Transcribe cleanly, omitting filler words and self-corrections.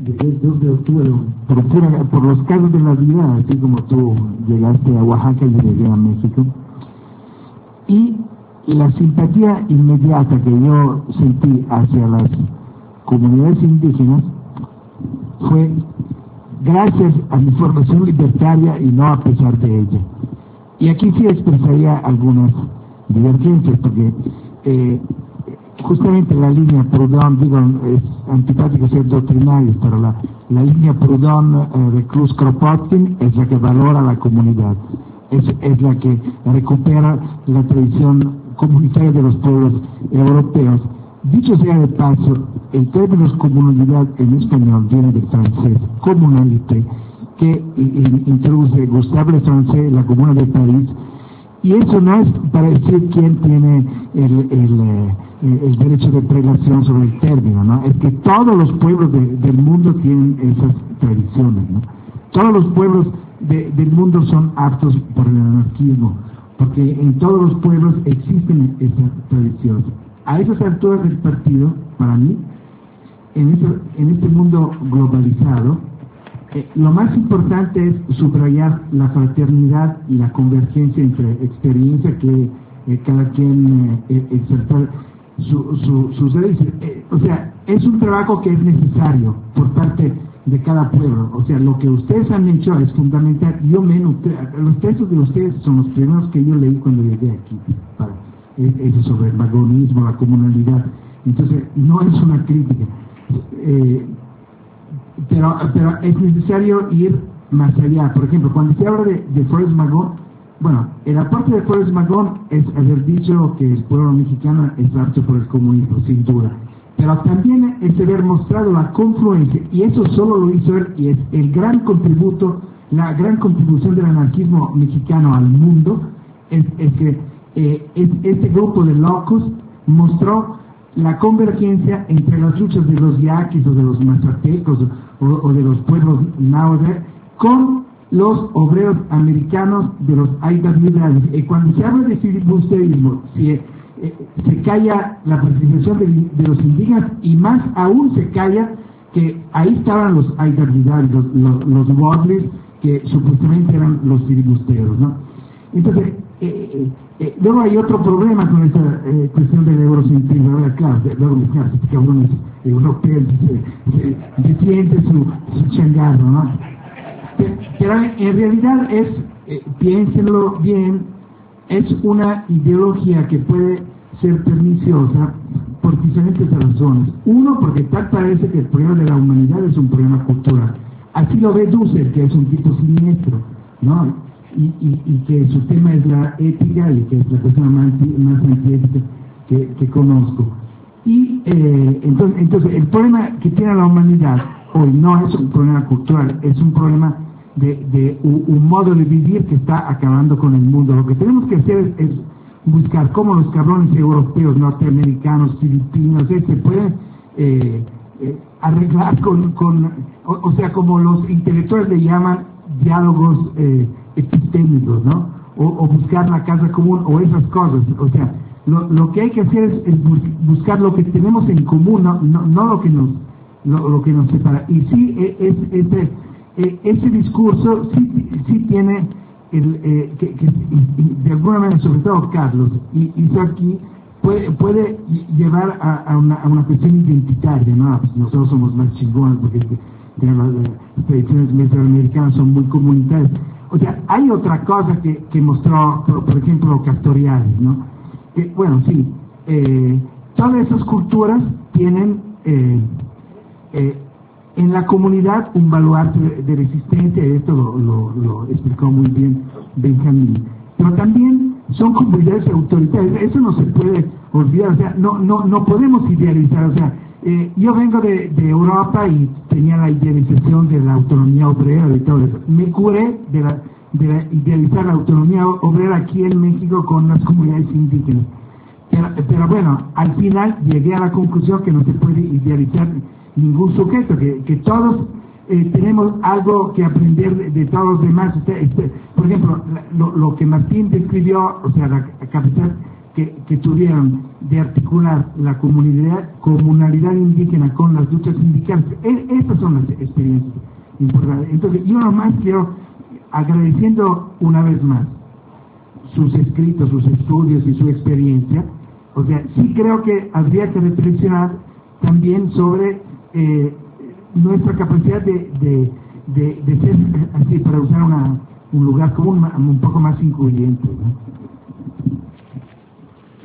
el 2 de octubre, por los casos de la vida, así como tú llegaste a Oaxaca y llegué a México. Y la simpatía inmediata que yo sentí hacia las comunidades indígenas fue gracias a mi formación libertaria y no a pesar de ella. Y aquí sí expresaría algunas divergencias, porque justamente la línea Proudhon, digo, es antipático ser doctrinarios, pero la línea Proudhon de Cruz-Kropotkin es la que valora la comunidad, es la que recupera la tradición comunitaria de los pueblos europeos. Dicho sea de paso, el término comunidad en español viene del francés, communalité, que introduce Gustave Le Français, la Comuna de París, y eso no es para decir quién tiene el derecho de prelación sobre el término, ¿no? Es que todos los pueblos del mundo tienen esas tradiciones, ¿no? Todos los pueblos del mundo son aptos para el anarquismo, porque en todos los pueblos existen esas tradiciones. A esas alturas del partido, para mí, en este mundo globalizado, lo más importante es subrayar la fraternidad y la convergencia entre experiencia que cada quien exaltar sus raíces. O sea, es un trabajo que es necesario por parte de cada pueblo. O sea, lo que ustedes han hecho es fundamental. Los textos de ustedes son los primeros que yo leí cuando llegué aquí, eso sobre el vagonismo, la comunalidad. Entonces, no es una crítica. Pero es necesario ir más allá. Por ejemplo, cuando se habla de Flores Magón, bueno, el aporte de Flores Magón es haber dicho que el pueblo mexicano es apto por el comunismo, sin duda. Pero también es haber mostrado la confluencia, y eso solo lo hizo él, y es el gran contributo, la gran contribución del anarquismo mexicano al mundo, es que este grupo de locos mostró la convergencia entre las luchas de los yaquis o de los mazatecos o de los pueblos náhuatl con los obreros americanos de los IWW. Y cuando se habla de filibusterismo, se calla la participación de los indígenas, y más aún se calla que ahí estaban los IWW, los Wadleys, que supuestamente eran los filibusteros, ¿no? Entonces, luego hay otro problema con esta cuestión del eurocentrismo. Claro, luego estos cabrones europeos se siente su changarro, ¿no? Pero en realidad piénsenlo bien, es una ideología que puede ser perniciosa por diferentes razones. Uno, porque tal parece que el problema de la humanidad es un problema cultural. Así lo ve Dussel, que es un tipo siniestro, ¿no? Y que su tema es la ética, y que es la persona más antiética que conozco. Y entonces el problema que tiene la humanidad hoy no es un problema cultural, es un problema de un modo de vivir que está acabando con el mundo. Lo que tenemos que hacer es buscar cómo los cabrones europeos, norteamericanos, filipinos, se pueden arreglar o sea, como los intelectuales le llaman, diálogos epistémicos, ¿no? O buscar la casa común, o esas cosas. O sea, lo que hay que hacer es buscar lo que tenemos en común, no lo que nos separa. Y sí, ese discurso sí tiene que de alguna manera, sobre todo Carlos hizo aquí, puede llevar a una cuestión identitaria, ¿no? Pues nosotros somos más chingones porque las tradiciones mesoamericanas son muy comunitarias. O sea, hay otra cosa que mostró, por ejemplo, Castoriadis, ¿no? Que, bueno, sí, todas esas culturas tienen en la comunidad un baluarte de resistencia, y esto lo explicó muy bien Benjamín. Pero también son comunidades autoritarias, eso no se puede olvidar. O sea, no podemos idealizar. O sea, yo vengo de Europa y tenía la idealización de la autonomía obrera y todo eso. Me curé de idealizar la autonomía obrera aquí en México con las comunidades indígenas. Pero bueno, al final llegué a la conclusión que no se puede idealizar ningún sujeto, que todos tenemos algo que aprender de todos los demás. Por ejemplo, lo que Martín describió, o sea, la que tuvieron de articular la comunalidad indígena con las luchas sindicales. Estas son las experiencias importantes. Entonces, yo nomás quiero, agradeciendo una vez más sus escritos, sus estudios y su experiencia, o sea, sí creo que habría que reflexionar también sobre nuestra capacidad de ser, así, para usar un lugar común un poco más incluyente, ¿no?